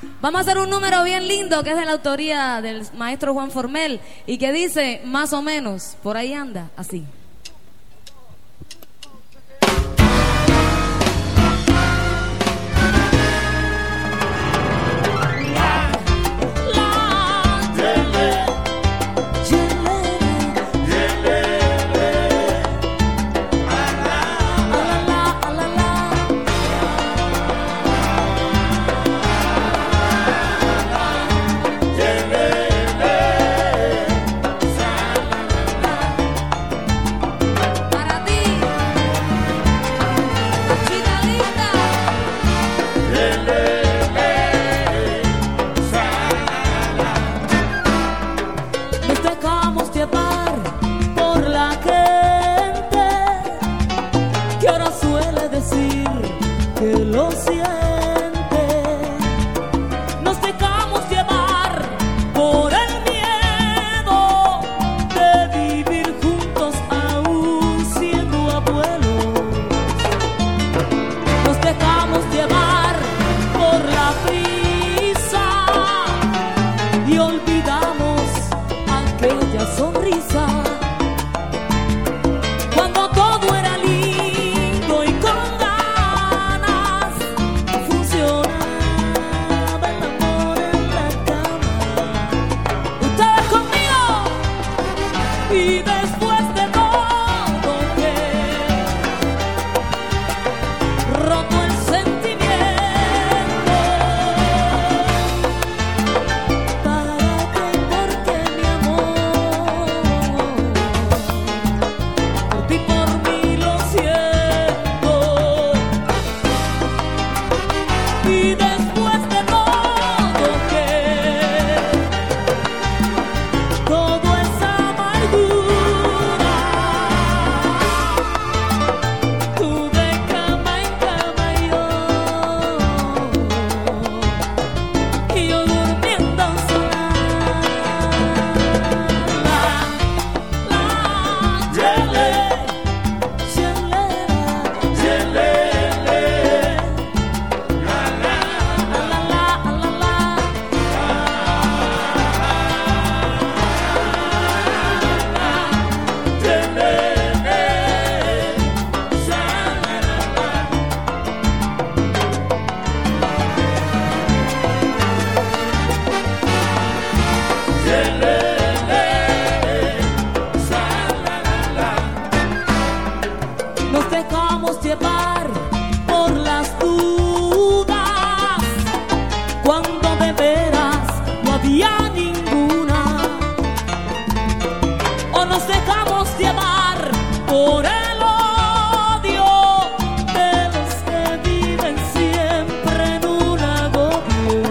Vamos a hacer un número bien lindo que es de la autoría del maestro Juan Formel y que dice más o menos, por ahí anda, así. Lo siente, nos dejamos llevar por el miedo de vivir juntos aún siendo abuelos. Nos dejamos llevar por la prisa y olvidamos aquella sonrisa cuando todo era lindo y con y después de todo que roto el sentimiento, ¿para qué? Porque mi amor por ti, por mí lo siento. Y después de todo que todo es nos dejamos llevar por las dudas cuando de veras no había ninguna, o nos dejamos llevar por el odio de los que viven siempre en un agobio.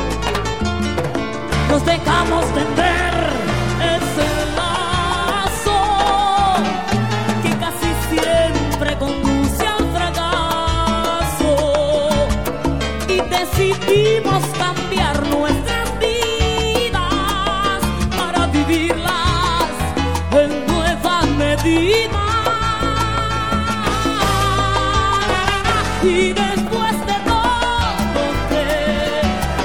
Nos dejamos tender ese lazo que casi siempre conduce al fracaso y decidimos cambiar nuestras vidas para vivirlas en nueva medida. Y después de todo que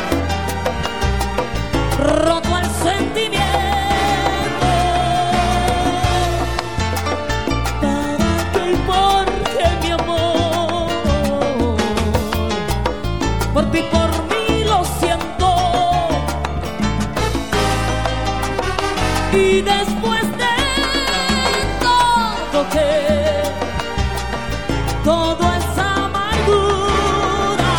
roto el sentimiento, ¿para qué? Porque mi amor por ti, por mí lo siento. Y después de todo que todo es amargura,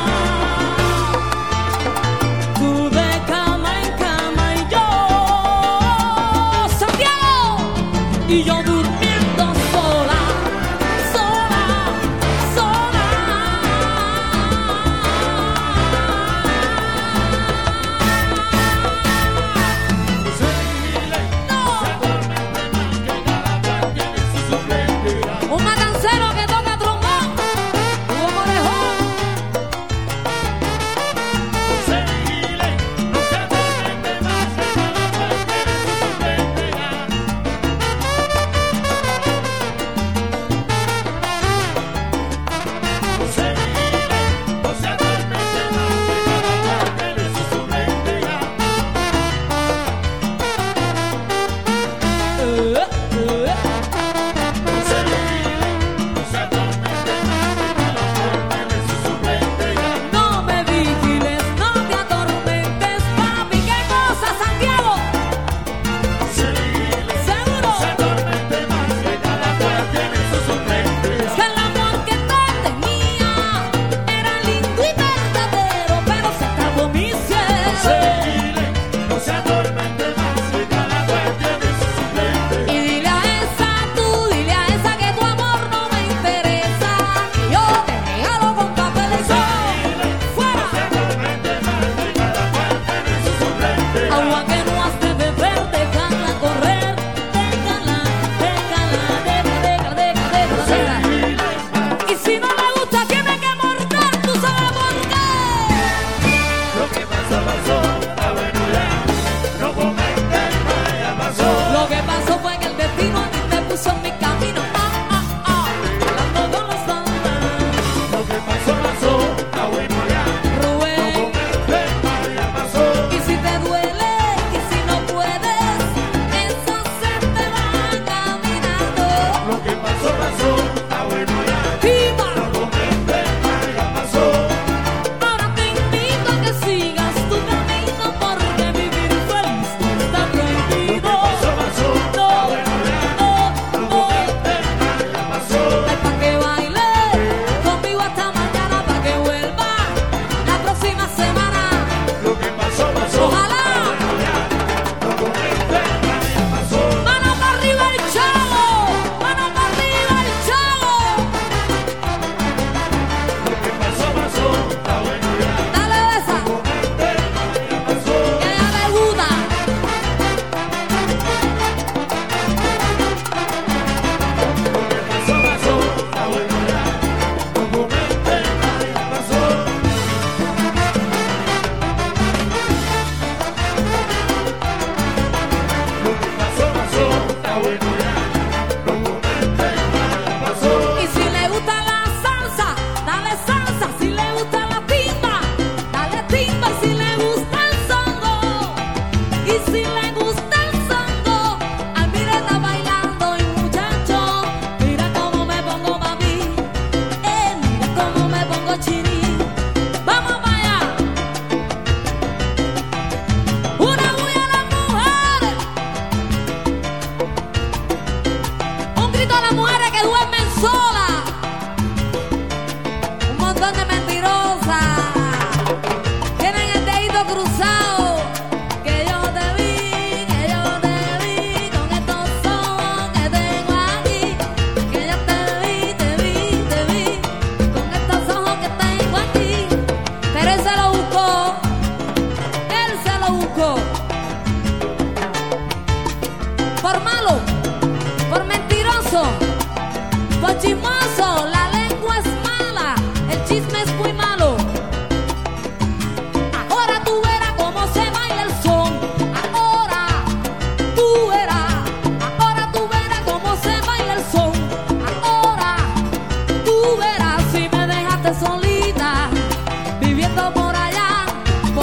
tú de cama en cama y yo, Santiago, y yo durmiendo sola, sola, sola. No.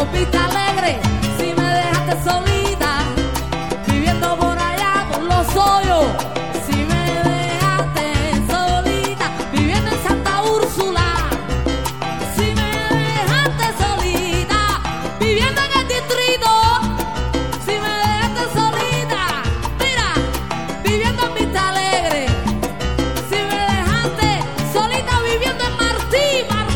por Vista Alegre, si me dejaste solita, viviendo por allá por Los Hoyos, si me dejaste solita, viviendo en Santa Úrsula, si me dejaste solita, viviendo en el distrito, si me dejaste solita, mira, viviendo en Vista Alegre, si me dejaste solita, viviendo en Martí,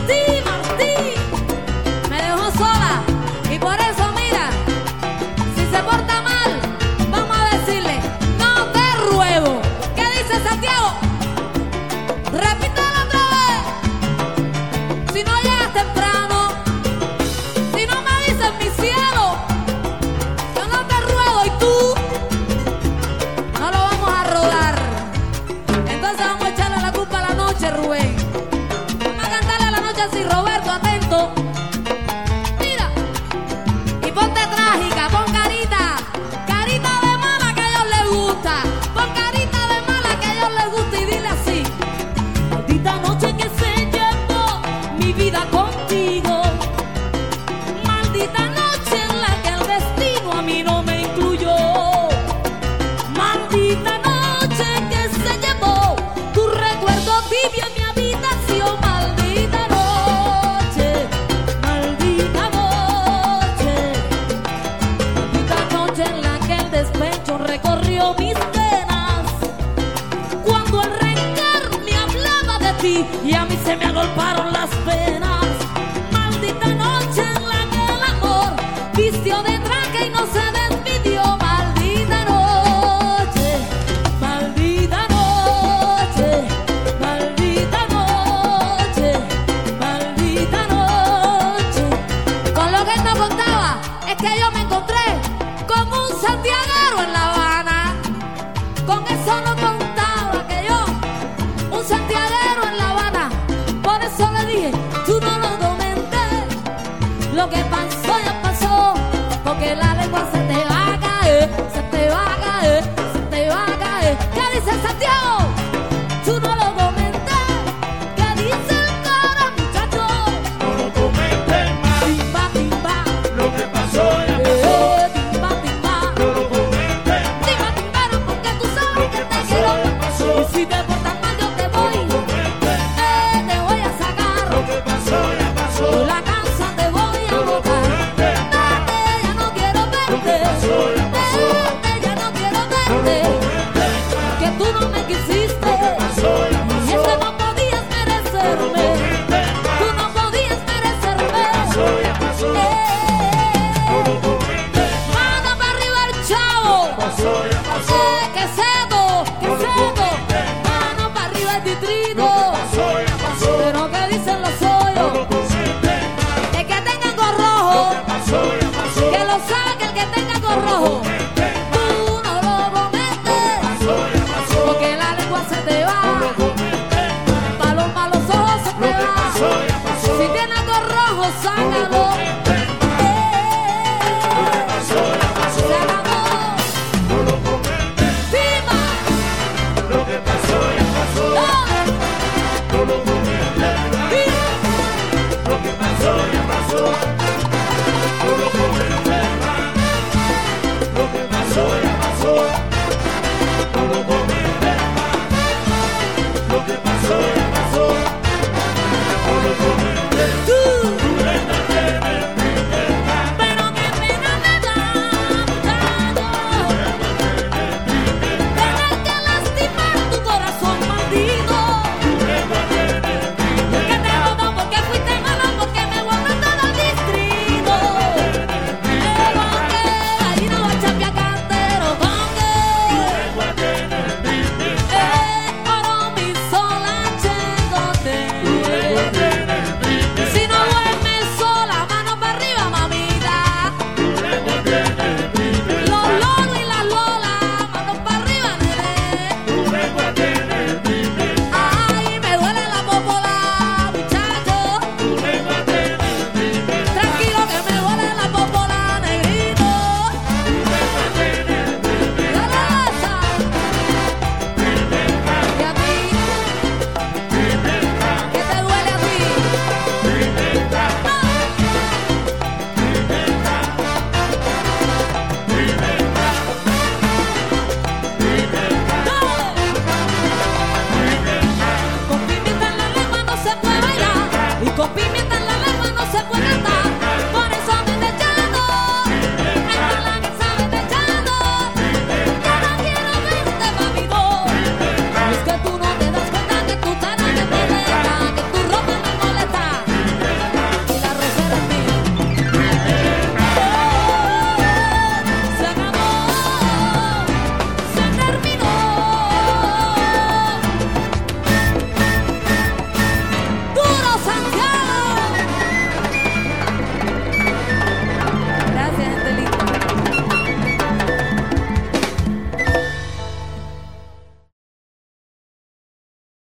me dejó sola, y por eso mira, si se porta mal, vamos a decirle, no te ruego. ¿Qué dice Santiago? Repítelo otra vez. Si no llegas temprano, si no me dices mi cielo, yo no te ruego, y tú no lo vamos a rodar. Entonces vamos a echarle la culpa a la noche, Rubén. Vamos a cantarle a la noche así, Roberto, atento. Mira, y ponte trágica, pon carita, carita de mala que a ellos les gusta, pon carita de mala que a ellos les gusta, y dile así. Maldita noche que se llevó mi vida contigo. Maldita noche en la que el destino a mí no me incluyó. Maldita noche que se llevó tu recuerdo tibio en mi habitación. Maldita noche, maldita noche. Maldita noche en la que el despecho recorrió mis venas. Cuando el rencor me hablaba de ti y a mí se me agolparon las penas. Maldita noche en la que el amor vistió de traje y no se despidió. Maldita noche, maldita noche, maldita noche, maldita noche. Con lo que él no contaba es que yo me encontré con un santiagueño.